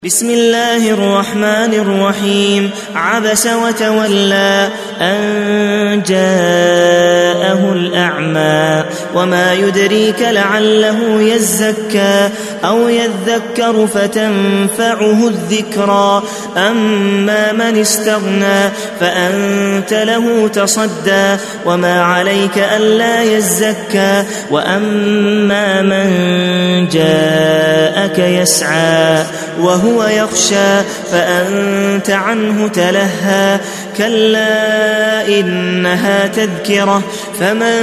بسم الله الرحمن الرحيم. عبس وتولى أن جاءه الأعمى وما يدريك لعله يزكى أو يذكر فتنفعه الذكرى أما من استغنى فأنت له تصدى وما عليك ألا يزكى وأما من جاءك يسعى وهو يخشى فأنت عنه تلهى كلا إنها تذكرة فمن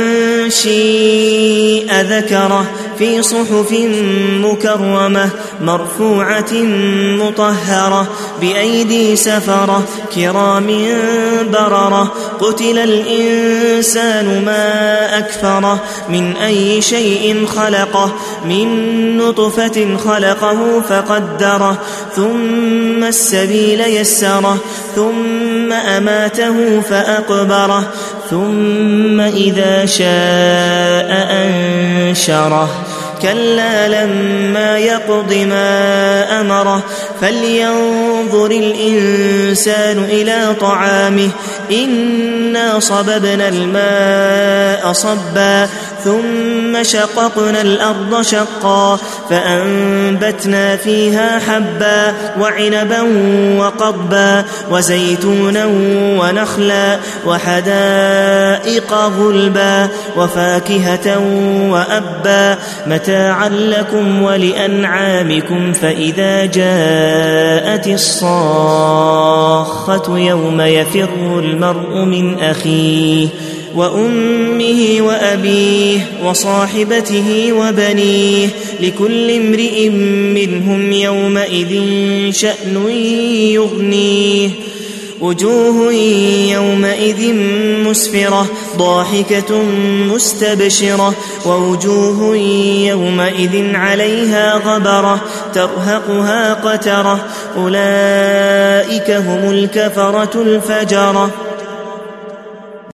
شيء ذكره في صحف مكرمة مرفوعة مطهرة بأيدي سفرة كرام بررة قتل الإنسان ما أكفره من أي شيء خلقه من نطفة خلقه فقدره ثم السبيل يسره ثم أماته فأقبره ثم إذا شاء أنشره كلا لما يقض ما أمره فلينظر الإنسان إلى طعامه إنا صببنا الماء صبا ثم شققنا الأرض شقا فأنبتنا فيها حبا وعنبا وقضبا وزيتونا ونخلا وحدائق غلبا وفاكهة وأبا متاعا لكم ولأنعامكم فإذا جاءت الصاخة يوم يفر المرء من أخيه وأمه وأبيه وصاحبته وبنيه لكل امرئ منهم يومئذ شأن يغنيه وجوه يومئذ مسفرة ضاحكة مستبشرة ووجوه يومئذ عليها غبرة ترهقها قترة أولئك هم الكفرة الفجرة.